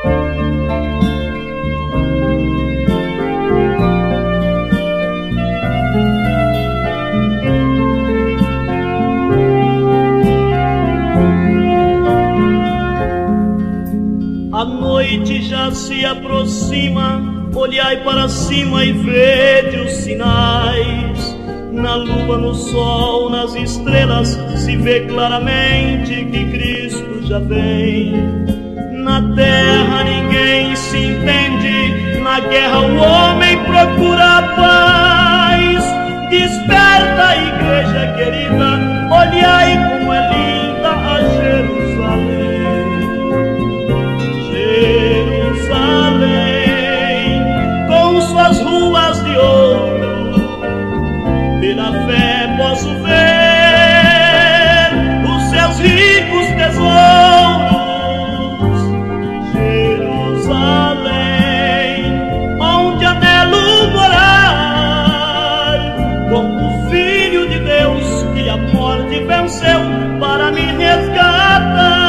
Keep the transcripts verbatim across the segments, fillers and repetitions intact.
A noite já se aproxima, olhai para cima e vede os sinais. Na lua, no sol, nas estrelas, se vê claramente que Cristo já vem. Na terra ninguém se entende, na guerra o homem procura a paz. Desperta, igreja querida, olhai como é linda a Jerusalém. Jerusalém, com suas ruas de ouro, pela fé posso ver os seus ricos tesouros. Jerusalém, onde anelo morar, como o Filho de Deus que a morte venceu para me resgatar.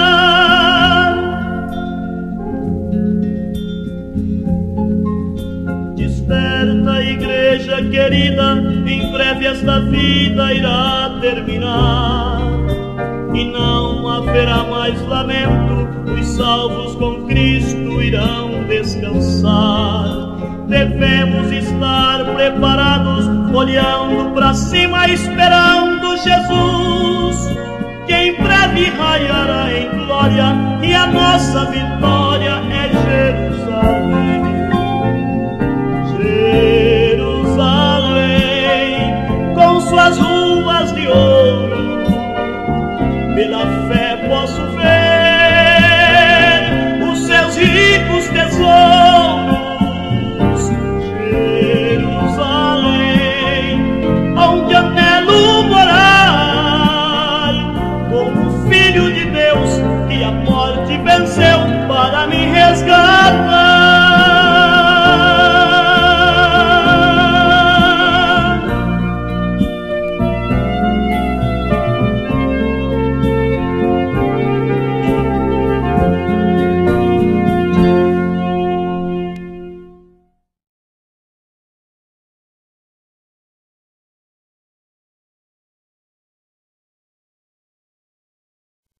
Desperta, igreja querida, em breve esta vida irá terminar e não haverá mais lamento, os salvos com Cristo irão descansar. Devemos estar preparados, olhando para cima, esperando Jesus, que em breve raiará em glória, e a nossa vitória é